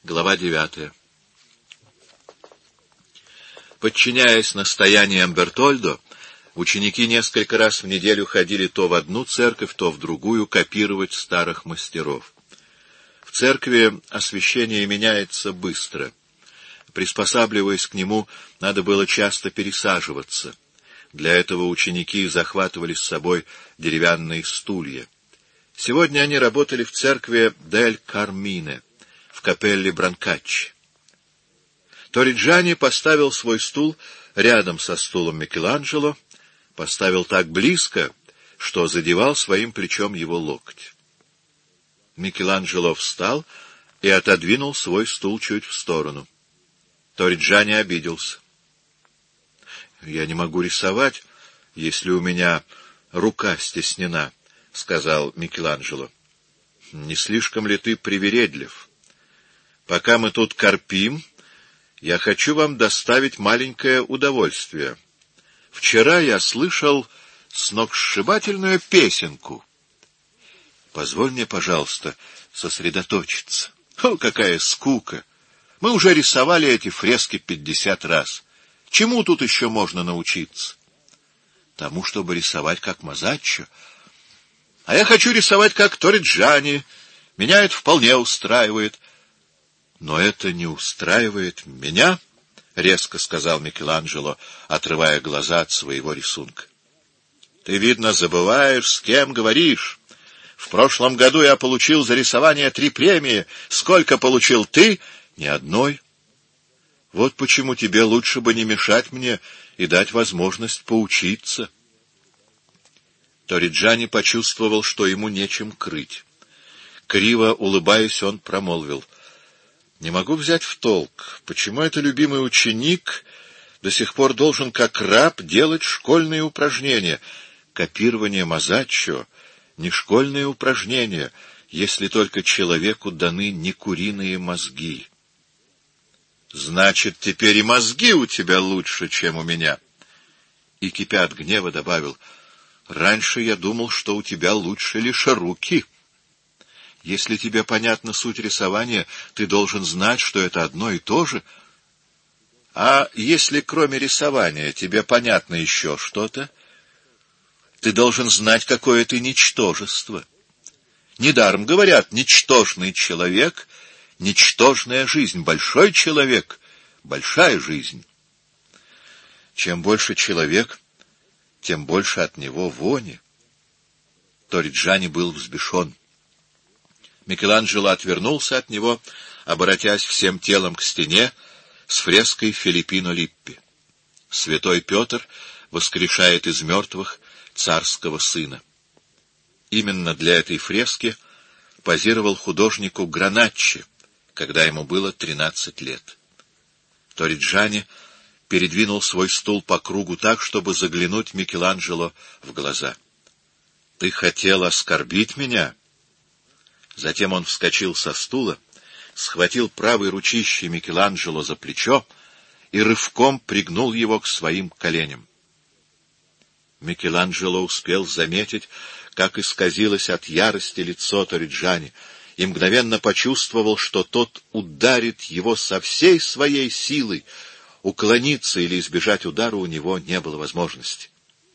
Глава 9. Подчиняясь настояниям Бертольдо, ученики несколько раз в неделю ходили то в одну церковь, то в другую копировать старых мастеров. В церкви освещение меняется быстро. Приспосабливаясь к нему, надо было часто пересаживаться. Для этого ученики захватывали с собой деревянные стулья. Сегодня они работали в церкви Дель Кармине, в капелле Бранкаччи. Торриджани поставил свой стул рядом со стулом Микеланджело, поставил так близко, что задевал своим плечом его локоть. Микеланджело встал и отодвинул свой стул чуть в сторону. Торриджани обиделся. — Я не могу рисовать, если у меня рука стеснена, — сказал Микеланджело. — Не слишком ли ты привередлив? Пока мы тут корпим, я хочу вам доставить маленькое удовольствие. Вчера я слышал сногсшибательную песенку. Позволь мне, пожалуйста, сосредоточиться. О, какая скука! Мы уже рисовали эти фрески 50 раз. Чему тут еще можно научиться? Тому, чтобы рисовать как Мазаччо. А я хочу рисовать как Торриджани. Меня это вполне устраивает. Но это не устраивает меня, — резко сказал Микеланджело, отрывая глаза от своего рисунка. Ты, видно, забываешь, с кем говоришь. В прошлом году я получил за рисование 3 премии. Сколько получил ты? Ни одной. Вот почему тебе лучше бы не мешать мне и дать возможность поучиться. Торриджани почувствовал, что ему нечем крыть. Криво улыбаясь, он промолвил: не могу взять в толк, почему это любимый ученик до сих пор должен, как раб, делать школьные упражнения. Копирование Мазаччо — не школьные упражнения, если только человеку даны не куриные мозги. Значит, теперь и мозги у тебя лучше, чем у меня. И, кипя от гнева, добавил: раньше я думал, что у тебя лучше лишь руки. Если тебе понятна суть рисования, ты должен знать, что это одно и то же. А если кроме рисования тебе понятно еще что-то, ты должен знать, какое ты ничтожество. Недаром говорят: ничтожный человек — ничтожная жизнь, большой человек — большая жизнь. Чем больше человек, тем больше от него вони. Торриджани был взбешен. Микеланджело отвернулся от него, обратясь всем телом к стене с фреской Филиппино Липпи. Святой Петр воскрешает из мертвых царского сына. Именно для этой фрески позировал художнику Граначчи, когда ему было 13 лет. Торриджани передвинул свой стул по кругу так, чтобы заглянуть Микеланджело в глаза. — Ты хотел оскорбить меня? Затем он вскочил со стула, схватил правой ручищей Микеланджело за плечо и рывком пригнул его к своим коленям. Микеланджело успел заметить, как исказилось от ярости лицо Торриджани, и мгновенно почувствовал, что тот ударит его со всей своей силой. Уклониться или избежать удара у него не было возможности.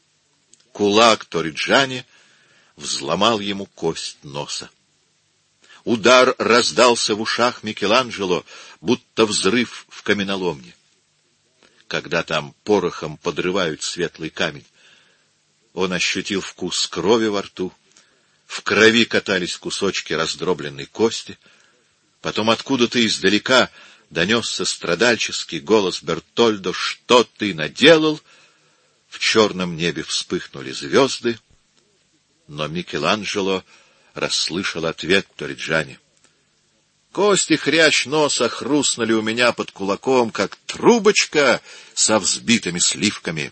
Кулак Торриджани взломал ему кость носа. Удар раздался в ушах Микеланджело, будто взрыв в каменоломне. Когда там порохом подрывают светлый камень, он ощутил вкус крови во рту, в крови катались кусочки раздробленной кости, потом откуда-то издалека донесся страдальческий голос Бертольдо: «Что ты наделал?» В черном небе вспыхнули звезды, но Микеланджело расслышал ответ Торриджани. Кости хрящ носа хрустнули у меня под кулаком, как трубочка со взбитыми сливками.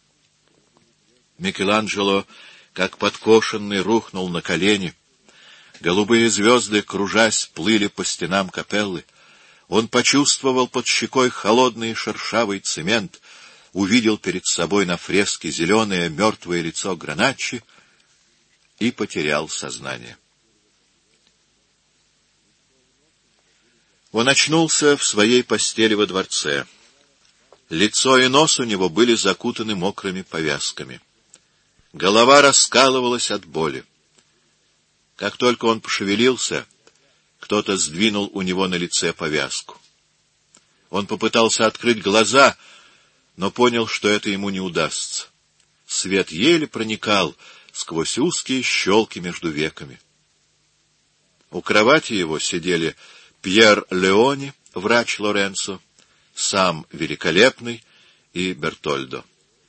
Микеланджело, как подкошенный, рухнул на колени. Голубые звезды, кружась, плыли по стенам капеллы. Он почувствовал под щекой холодный шершавый цемент, увидел перед собой на фреске зеленое мертвое лицо Граначчи и потерял сознание. Он очнулся в своей постели во дворце. Лицо и нос у него были закутаны мокрыми повязками. Голова раскалывалась от боли. Как только он пошевелился, кто-то сдвинул у него на лице повязку. Он попытался открыть глаза, но понял, что это ему не удастся. Свет еле проникал сквозь узкие щелки между веками. У кровати его сидели Пьер Леони, врач Лоренцо, сам Великолепный и Бертольдо.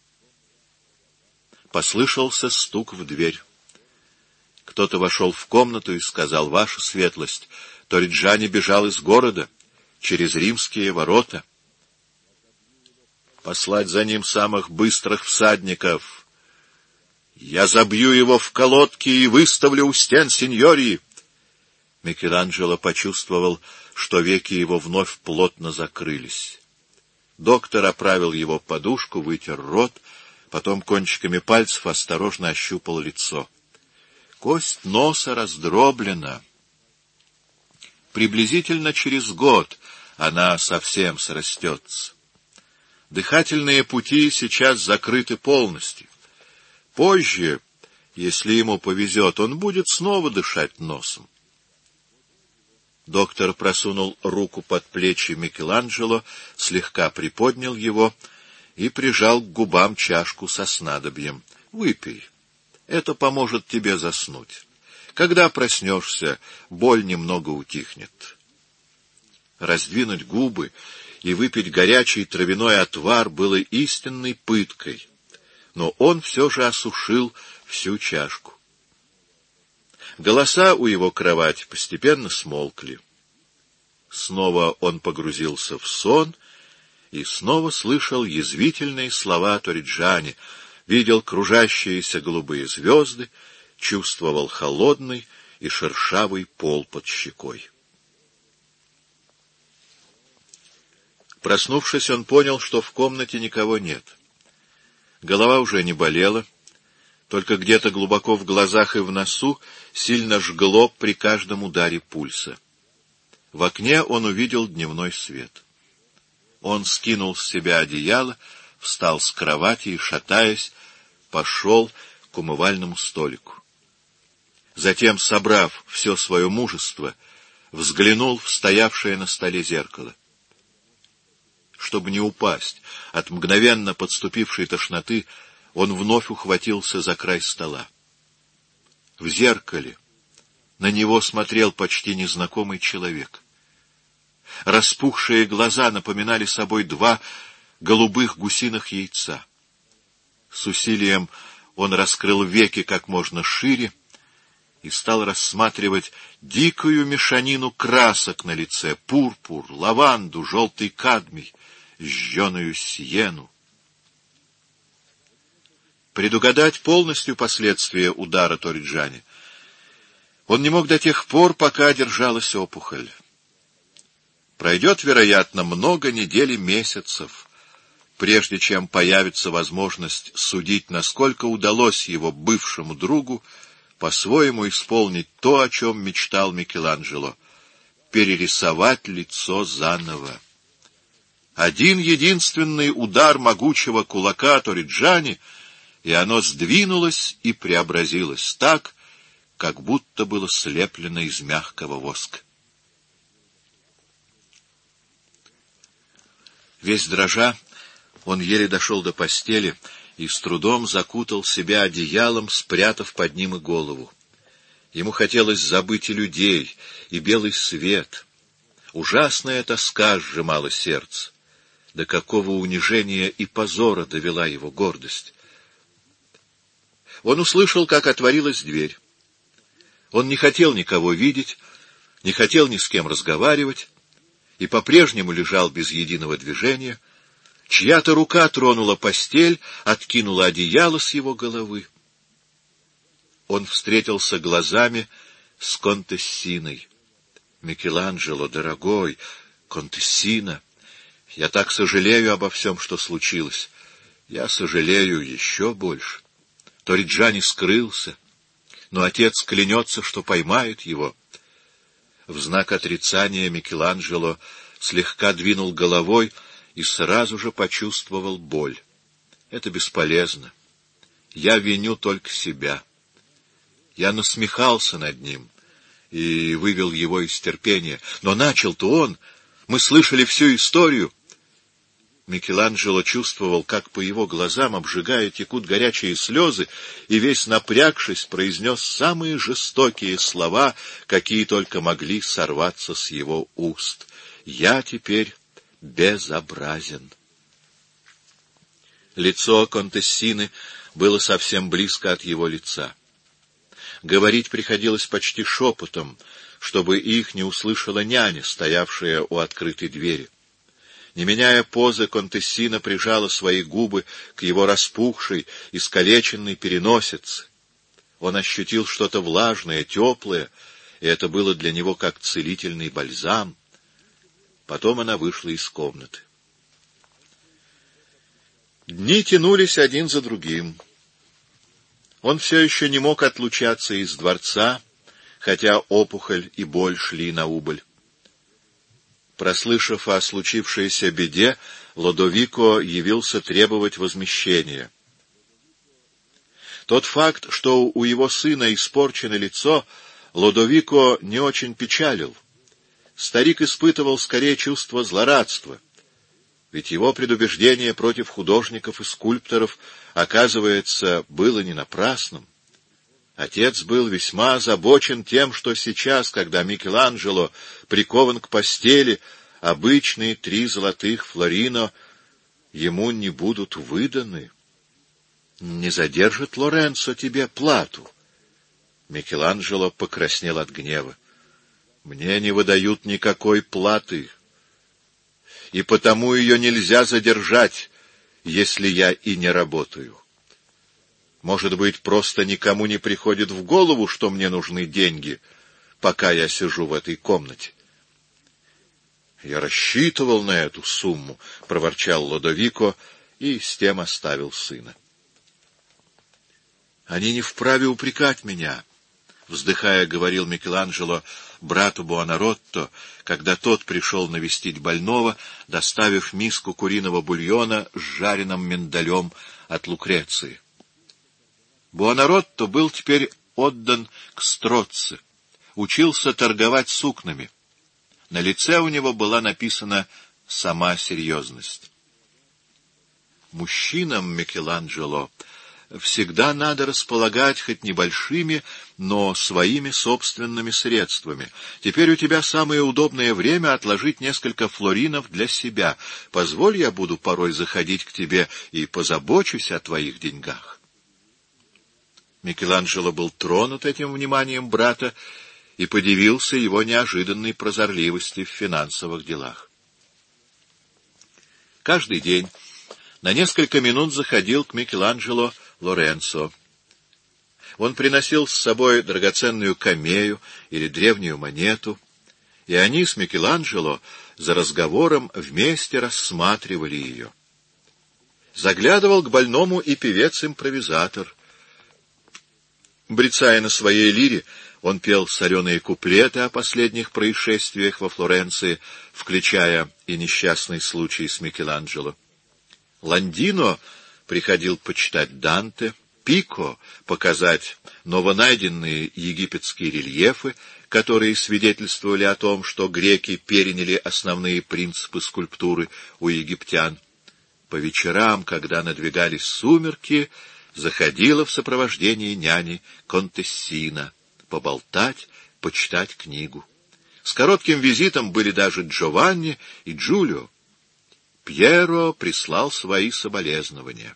Послышался стук в дверь. Кто-то вошел в комнату и сказал: «Ваша светлость, Ториджани бежал из города, через римские ворота». «Послать за ним самых быстрых всадников. Я забью его в колодки и выставлю у стен синьории». Микеланджело почувствовал, что веки его вновь плотно закрылись. Доктор оправил его подушку, вытер рот, потом кончиками пальцев осторожно ощупал лицо. Кость носа раздроблена. Приблизительно через год она совсем срастется. Дыхательные пути сейчас закрыты полностью. Позже, если ему повезет, он будет снова дышать носом. Доктор просунул руку под плечи Микеланджело, слегка приподнял его и прижал к губам чашку со снадобьем. «Выпей. Это поможет тебе заснуть. Когда проснешься, боль немного утихнет». Раздвинуть губы и выпить горячий травяной отвар было истинной пыткой, но он все же осушил всю чашку. Голоса у его кровати постепенно смолкли. Снова он погрузился в сон и снова слышал язвительные слова Ториджани, видел кружащиеся голубые звезды, чувствовал холодный и шершавый пол под щекой. Проснувшись, он понял, что в комнате никого нет. Голова уже не болела, только где-то глубоко в глазах и в носу сильно жгло при каждом ударе пульса. В окне он увидел дневной свет. Он скинул с себя одеяло, встал с кровати и, шатаясь, пошел к умывальному столику. Затем, собрав все свое мужество, взглянул в стоявшее на столе зеркало. Чтобы не упасть от мгновенно подступившей тошноты, он вновь ухватился за край стола. В зеркале на него смотрел почти незнакомый человек. Распухшие глаза напоминали собой два голубых гусиных яйца. С усилием он раскрыл веки как можно шире и стал рассматривать дикую мешанину красок на лице: пурпур, лаванду, желтый кадмий, жженую сиену. Предугадать полностью последствия удара Ториджани он не мог до тех пор, пока держалась опухоль. Пройдет, вероятно, много недель и месяцев, прежде чем появится возможность судить, насколько удалось его бывшему другу по-своему исполнить то, о чем мечтал Микеланджело — перерисовать лицо заново. Один единственный удар могучего кулака Ториджани, и оно сдвинулось и преобразилось так, как будто было слеплено из мягкого воска. Весь дрожа, он еле дошел до постели и с трудом закутал себя одеялом, спрятав под ним и голову. Ему хотелось забыть и людей, и белый свет. Ужасная тоска сжимала сердце. До какого унижения и позора довела его гордость. Он услышал, как отворилась дверь. Он не хотел никого видеть, не хотел ни с кем разговаривать, и по-прежнему лежал без единого движения. Чья-то рука тронула постель, откинула одеяло с его головы. Он встретился глазами с Контессиной. «Микеланджело, дорогой, Контессина, я так сожалею обо всем, что случилось. Я сожалею еще больше. Ториджани скрылся, но отец клянется, что поймает его. В знак отрицания Микеланджело слегка двинул головой и сразу же почувствовал боль. Это бесполезно. Я виню только себя. Я насмехался над ним и вывел его из терпения. Но начал-то он. Мы слышали всю историю. Микеланджело чувствовал, как по его глазам, обжигая, текут горячие слезы, и весь напрягшись, произнес самые жестокие слова, какие только могли сорваться с его уст. «Я теперь безобразен». Лицо контессины было совсем близко от его лица. Говорить приходилось почти шепотом, чтобы их не услышала няня, стоявшая у открытой двери. Не меняя позы, контессина прижала свои губы к его распухшей, искалеченной переносице. Он ощутил что-то влажное, теплое, и это было для него как целительный бальзам. Потом она вышла из комнаты. Дни тянулись один за другим. Он все еще не мог отлучаться из дворца, хотя опухоль и боль шли на убыль. Прослышав о случившейся беде, Лодовико явился требовать возмещения. Тот факт, что у его сына испорчено лицо, Лодовико не очень печалил. Старик испытывал скорее чувство злорадства, ведь его предубеждение против художников и скульпторов, оказывается, было не напрасным. Отец был весьма озабочен тем, что сейчас, когда Микеланджело прикован к постели, обычные 3 золотых флорино ему не будут выданы. Не задержит Лоренцо тебе плату? Микеланджело покраснел от гнева. Мне не выдают никакой платы, и потому ее нельзя задержать, если я и не работаю. Может быть, просто никому не приходит в голову, что мне нужны деньги, пока я сижу в этой комнате. — Я рассчитывал на эту сумму, — проворчал Лодовико и с тем оставил сына. — Они не вправе упрекать меня, — вздыхая, говорил Микеланджело брату Буонаротто, когда тот пришел навестить больного, доставив миску куриного бульона с жареным миндалем от Лукреции. Буонаротто был теперь отдан к Строцци, учился торговать сукнами. На лице у него была написана сама серьезность. Мужчинам, Микеланджело, всегда надо располагать хоть небольшими, но своими собственными средствами. Теперь у тебя самое удобное время отложить несколько флоринов для себя. Позволь, я буду порой заходить к тебе и позабочусь о твоих деньгах. Микеланджело был тронут этим вниманием брата и подивился его неожиданной прозорливости в финансовых делах. Каждый день на несколько минут заходил к Микеланджело Лоренцо. Он приносил с собой драгоценную камею или древнюю монету, и они с Микеланджело за разговором вместе рассматривали ее. Заглядывал к больному и певец-импровизатор. Брецая на своей лире, он пел соленые куплеты о последних происшествиях во Флоренции, включая и несчастный случай с Микеланджело. Ландино приходил почитать Данте, Пико показать новонайденные египетские рельефы, которые свидетельствовали о том, что греки переняли основные принципы скульптуры у египтян. По вечерам, когда надвигались сумерки, заходила в сопровождении няни контессина поболтать, почитать книгу. С коротким визитом были даже Джованни и Джулио. Пьеро прислал свои соболезнования.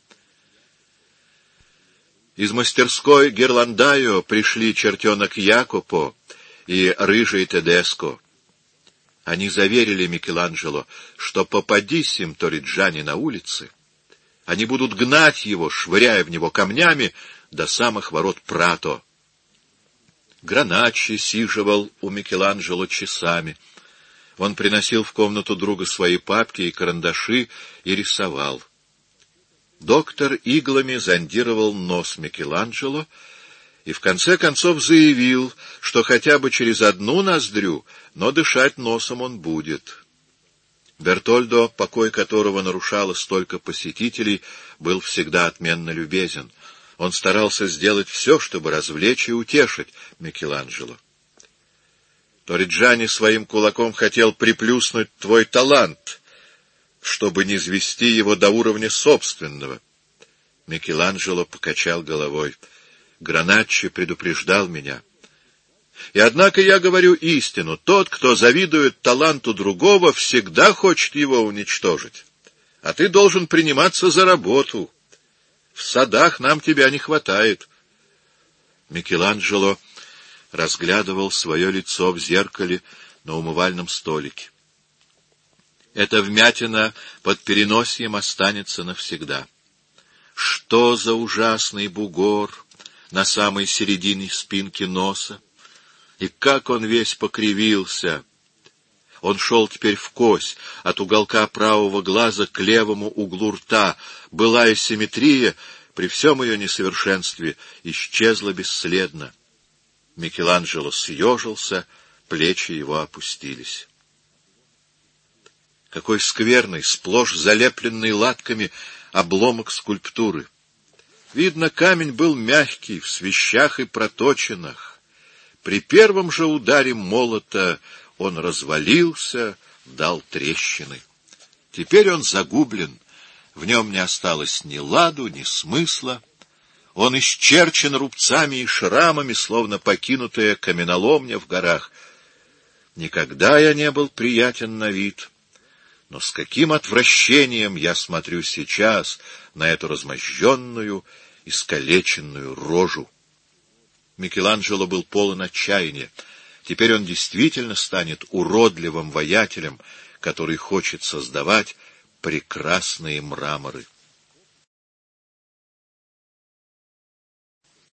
Из мастерской Герландайо пришли чертенок Якопо и рыжий Тедеско. Они заверили Микеланджело, что попадись им Торриджани на улице, они будут гнать его, швыряя в него камнями, до самых ворот Прато. Граначчи сиживал у Микеланджело часами. Он приносил в комнату друга свои папки и карандаши и рисовал. Доктор иглами зондировал нос Микеланджело и в конце концов заявил, что хотя бы через одну ноздрю, но дышать носом он будет. Бертольдо, покой которого нарушало столько посетителей, был всегда отменно любезен. Он старался сделать все, чтобы развлечь и утешить Микеланджело. Торриджани своим кулаком хотел приплюснуть твой талант, чтобы не низвести его до уровня собственного. Микеланджело покачал головой. Граначчи предупреждал меня. И однако я говорю истину. Тот, кто завидует таланту другого, всегда хочет его уничтожить. А ты должен приниматься за работу. В садах нам тебя не хватает. Микеланджело разглядывал свое лицо в зеркале на умывальном столике. Эта вмятина под переносием останется навсегда. Что за ужасный бугор на самой середине спинки носа! И как он весь покривился! Он шел теперь вкось, от уголка правого глаза к левому углу рта. Былая симметрия, при всем ее несовершенстве, исчезла бесследно. Микеланджело съежился, плечи его опустились. Какой скверный, сплошь залепленный латками обломок скульптуры! Видно, камень был мягкий, в свищах и проточинах. При первом же ударе молота он развалился, дал трещины. Теперь он загублен, в нем не осталось ни ладу, ни смысла. Он исчерчен рубцами и шрамами, словно покинутая каменоломня в горах. Никогда я не был приятен на вид, но с каким отвращением я смотрю сейчас на эту размозженную, искалеченную рожу. Микеланджело был полон отчаяния. Теперь он действительно станет уродливым воятелем, который хочет создавать прекрасные мраморы.